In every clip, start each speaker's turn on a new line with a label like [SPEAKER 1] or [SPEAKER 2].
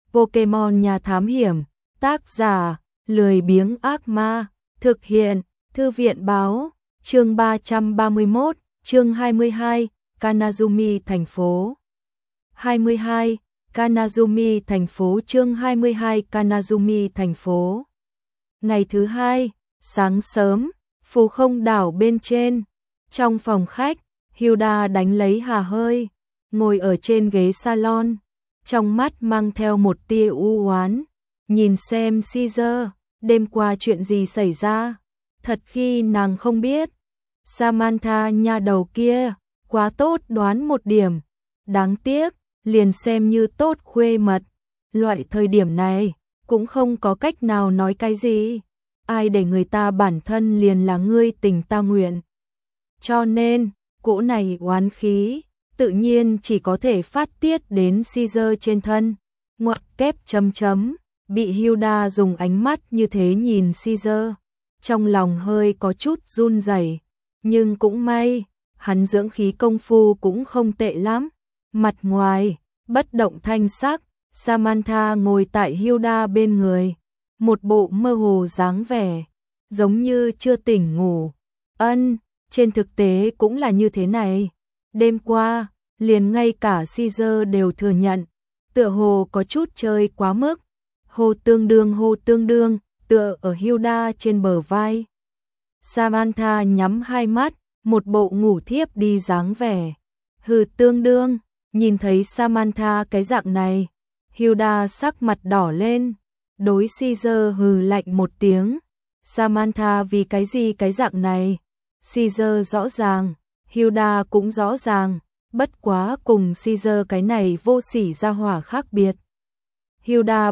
[SPEAKER 1] Pokemon Nhà Thám Hiểm, tác giả, lười biếng ác ma, thực hiện, Thư viện Báo, chương 331, chương 22, Kanazumi thành phố. 22, Kanazumi thành phố chương 22 Kanazumi thành phố. Ngày thứ hai, sáng sớm, phù không đảo bên trên, trong phòng khách, Hilda đánh lấy hà hơi, ngồi ở trên ghế salon, trong mắt mang theo một tia u oán, nhìn xem Caesar, đêm qua chuyện gì xảy ra, thật khi nàng không biết. Samantha nha đầu kia, quá tốt đoán một điểm, đáng tiếc, liền xem như tốt khuê mật, loại thời điểm này, cũng không có cách nào nói cái gì, ai để người ta bản thân liền là ngươi tình ta nguyện. Cho nên, cỗ này oán khí, tự nhiên chỉ có thể phát tiết đến Caesar trên thân. Ngoặc kép chấm chấm, bị Hilda dùng ánh mắt như thế nhìn Caesar, trong lòng hơi có chút run rẩy, nhưng cũng may, hắn dưỡng khí công phu cũng không tệ lắm. Mặt ngoài, bất động thanh sắc, Samantha ngồi tại Hilda bên người, một bộ mơ hồ dáng vẻ, giống như chưa tỉnh ngủ. Trên thực tế cũng là như thế này. Đêm qua, liền ngay cả Caesar đều thừa nhận, tựa hồ có chút chơi quá mức. Hô tương đương, tựa ở Hilda trên bờ vai. Samantha nhắm hai mắt, một bộ ngủ thiếp đi dáng vẻ. Hừ tương đương, nhìn thấy Samantha cái dạng này, Hilda sắc mặt đỏ lên, đối Caesar hừ lạnh một tiếng. Samantha vì cái gì cái dạng này? Caesar rõ ràng, Hilda cũng rõ ràng, bất quá cùng Caesar cái này vô sỉ ra hỏa khác biệt. Hilda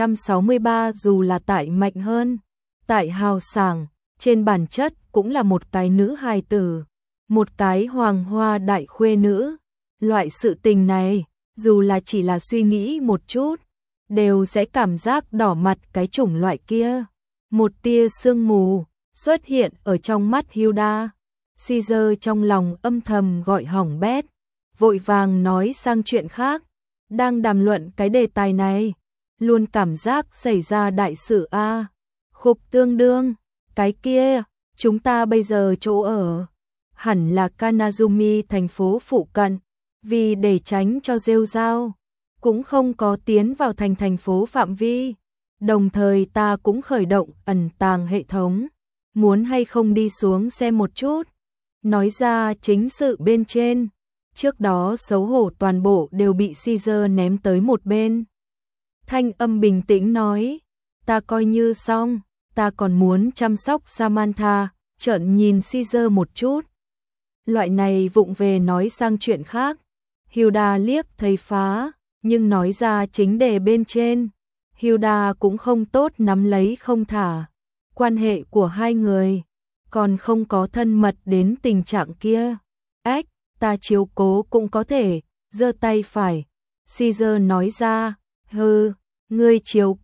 [SPEAKER 1] 763 dù là tại mạnh hơn, tại hào sảng, trên bản chất cũng là một cái nữ hài tử, một cái hoàng hoa đại khuê nữ. Loại sự tình này, dù là chỉ là suy nghĩ một chút, đều sẽ cảm giác đỏ mặt cái chủng loại kia. Một tia sương mù xuất hiện ở trong mắt Hilda. Caesar trong lòng âm thầm gọi hỏng bét, vội vàng nói sang chuyện khác. Đang đàm luận cái đề tài này, luôn cảm giác xảy ra đại sự a. Khục tương đương, cái kia, chúng ta bây giờ chỗ ở hẳn là Kanazumi thành phố phụ cận, vì để tránh cho rêu rao, cũng không có tiến vào thành phố phạm vi. Đồng thời ta cũng khởi động ẩn tàng hệ thống, muốn hay không đi xuống xem một chút. Nói ra chính sự bên trên, trước đó xấu hổ toàn bộ đều bị Caesar ném tới một bên. Thanh âm bình tĩnh nói, ta coi như xong, ta còn muốn chăm sóc Samantha, trợn nhìn Caesar một chút. Loại này vụng về nói sang chuyện khác, Hilda liếc thấy phá, nhưng nói ra chính đề bên trên, Hilda cũng không tốt nắm lấy không thả. Quan hệ của hai người còn không có thân mật đến tình trạng kia. Ếch, ta chiếu cố cũng có thể, giơ tay phải. Caesar nói ra, hừ, ngươi chiếu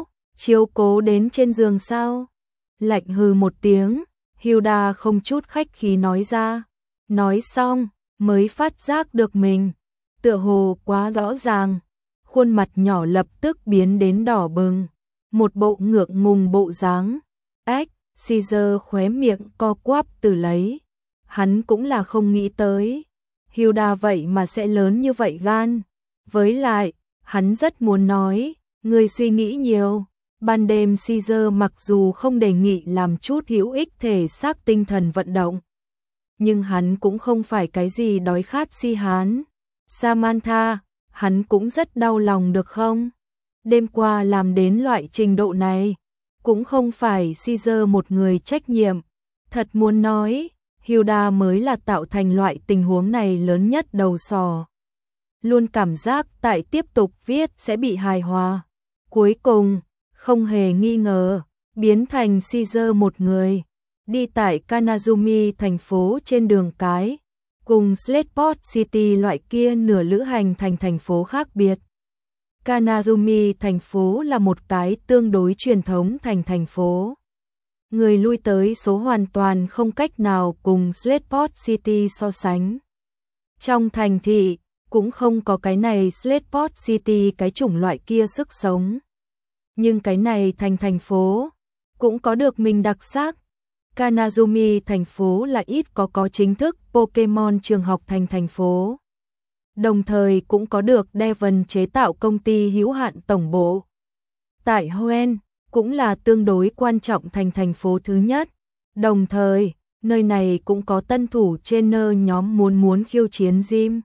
[SPEAKER 1] cố đến trên giường sao? Lạnh hừ một tiếng, Hilda không chút khách khí nói ra. Nói xong, mới phát giác được mình, tựa hồ quá rõ ràng. Khuôn mặt nhỏ lập tức biến đến đỏ bừng, một bộ ngượng ngùng bộ dáng. Ếch, Caesar khóe miệng co quắp từ lấy. Hắn cũng là không nghĩ tới, Hilda vậy mà sẽ lớn như vậy gan. Với lại, hắn rất muốn nói, ngươi suy nghĩ nhiều. Ban đêm Caesar mặc dù không đề nghị làm chút hữu ích thể xác tinh thần vận động, nhưng hắn cũng không phải cái gì đói khát si hán. Samantha, hắn cũng rất đau lòng được không? Đêm qua làm đến loại trình độ này, cũng không phải Caesar một người trách nhiệm. Thật muốn nói, Hilda mới là tạo thành loại tình huống này lớn nhất đầu sò. Luôn cảm giác tại tiếp tục viết sẽ bị hài hòa. Cuối cùng, không hề nghi ngờ, biến thành Caesar một người, đi tại Kanazumi thành phố trên đường cái, cùng Slateport City loại kia nửa lữ hành thành phố khác biệt. Kanazumi thành phố là một cái tương đối truyền thống thành phố. Người lui tới số hoàn toàn không cách nào cùng Slateport City so sánh. Trong thành thị, cũng không có cái này Slateport City cái chủng loại kia sức sống. Nhưng cái này thành phố, cũng có được mình đặc sắc. Kanazumi thành phố là ít có chính thức Pokemon trường học thành phố. Đồng thời cũng có được Devon chế tạo công ty hữu hạn tổng bộ. Tại Hoenn, cũng là tương đối quan trọng thành phố thứ nhất. Đồng thời, nơi này cũng có tân thủ trainer nhóm muốn khiêu chiến gym.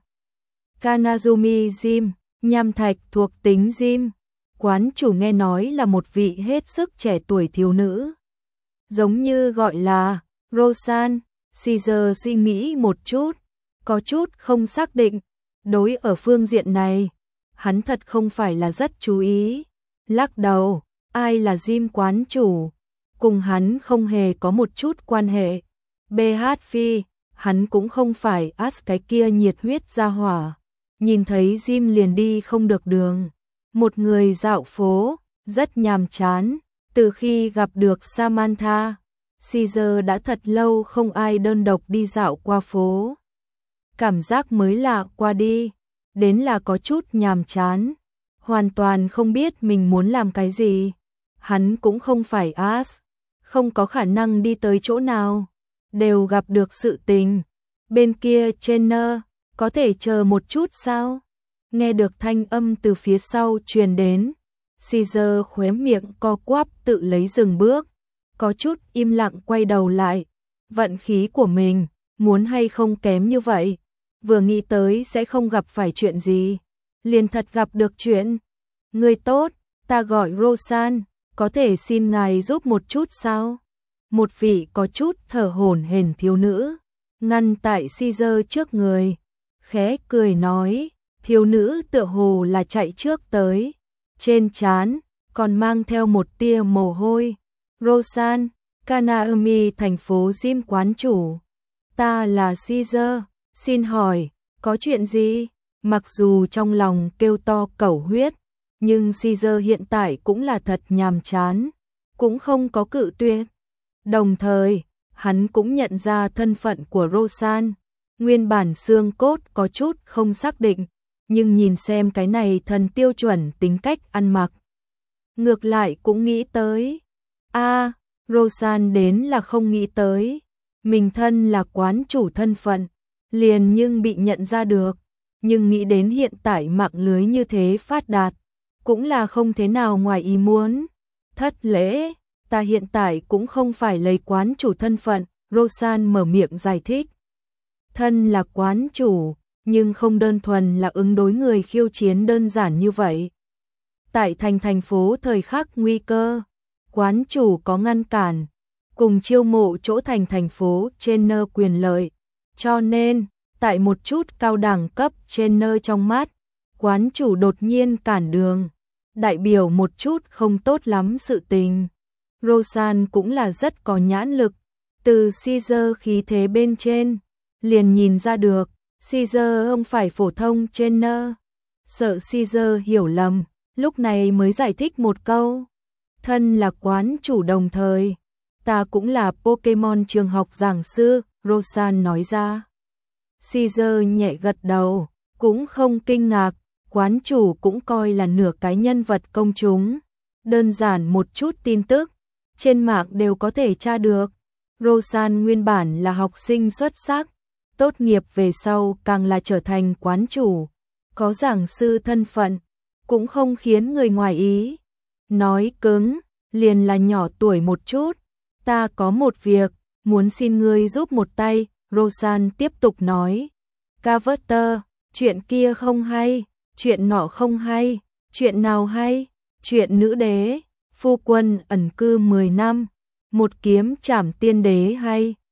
[SPEAKER 1] Kanazumi Gym, nham thạch thuộc tính gym. Quán chủ nghe nói là một vị hết sức trẻ tuổi thiếu nữ. Giống như gọi là Rosan. Caesar suy nghĩ một chút, có chút không xác định. Đối ở phương diện này, hắn thật không phải là rất chú ý. Lắc đầu, ai là gym quán chủ? Cùng hắn không hề có một chút quan hệ. BH Phi, hắn cũng không phải as cái kia nhiệt huyết ra hỏa. Nhìn thấy gym liền đi không được đường. Một người dạo phố, rất nhàm chán. Từ khi gặp được Samantha, Caesar đã thật lâu không ai đơn độc đi dạo qua phố. Cảm giác mới lạ qua đi, đến là có chút nhàm chán. Hoàn toàn không biết mình muốn làm cái gì. Hắn cũng không phải as, không có khả năng đi tới chỗ nào. Đều gặp được sự tình. Bên kia trainer, có thể chờ một chút sao? Nghe được thanh âm từ phía sau truyền đến. Caesar khóe miệng co quắp tự lấy dừng bước. Có chút im lặng quay đầu lại. Vận khí của mình, muốn hay không kém như vậy. Vừa nghĩ tới sẽ không gặp phải chuyện gì. Liền thật gặp được chuyện. Người tốt, ta gọi Rosan, có thể xin ngài giúp một chút sao? Một vị có chút thở hổn hển thiếu nữ, ngăn tại Caesar trước người. Khẽ cười nói, thiếu nữ tựa hồ là chạy trước tới. Trên trán còn mang theo một tia mồ hôi. Rosan, Kanazumi thành phố gym quán chủ. Ta là Caesar, xin hỏi, có chuyện gì? Mặc dù trong lòng kêu to cẩu huyết, nhưng Caesar hiện tại cũng là thật nhàm chán, cũng không có cự tuyệt. Đồng thời, hắn cũng nhận ra thân phận của Rosan. Nguyên bản xương cốt có chút không xác định, nhưng nhìn xem cái này thần tiêu chuẩn tính cách ăn mặc. Ngược lại cũng nghĩ tới. Rosan đến là không nghĩ tới. Mình thân là quán chủ thân phận, liền nhưng bị nhận ra được. Nhưng nghĩ đến hiện tại mạng lưới như thế phát đạt, cũng là không thế nào ngoài ý muốn. Thất lễ, ta hiện tại cũng không phải lấy quán chủ thân phận, Rosan mở miệng giải thích. Thân là quán chủ, nhưng không đơn thuần là ứng đối người khiêu chiến đơn giản như vậy. Tại thành phố thời khắc nguy cơ, quán chủ có ngăn cản, cùng chiêu mộ chỗ thành phố trainer quyền lợi. Cho nên, tại một chút cao đẳng cấp trainer trong mắt, quán chủ đột nhiên cản đường, đại biểu một chút không tốt lắm sự tình. Rosan cũng là rất có nhãn lực, từ Caesar khí thế bên trên, liền nhìn ra được, Caesar không phải phổ thông trainer. Sợ Caesar hiểu lầm, lúc này mới giải thích một câu. Thân là quán chủ đồng thời, ta cũng là Pokemon trường học giảng sư, Rosan nói ra. Caesar nhẹ gật đầu, cũng không kinh ngạc, quán chủ cũng coi là nửa cái nhân vật công chúng. Đơn giản một chút tin tức, trên mạng đều có thể tra được. Rosan nguyên bản là học sinh xuất sắc, tốt nghiệp về sau càng là trở thành quán chủ, có giảng sư thân phận, cũng không khiến người ngoài ý. Nói cứng, liền là nhỏ tuổi một chút. Ta có một việc, muốn xin ngươi giúp một tay, Rosan tiếp tục nói. Carter, chuyện kia không hay, chuyện nọ không hay, chuyện nào hay? Chuyện nữ đế, phu quân ẩn cư 10 năm, một kiếm trảm tiên đế hay?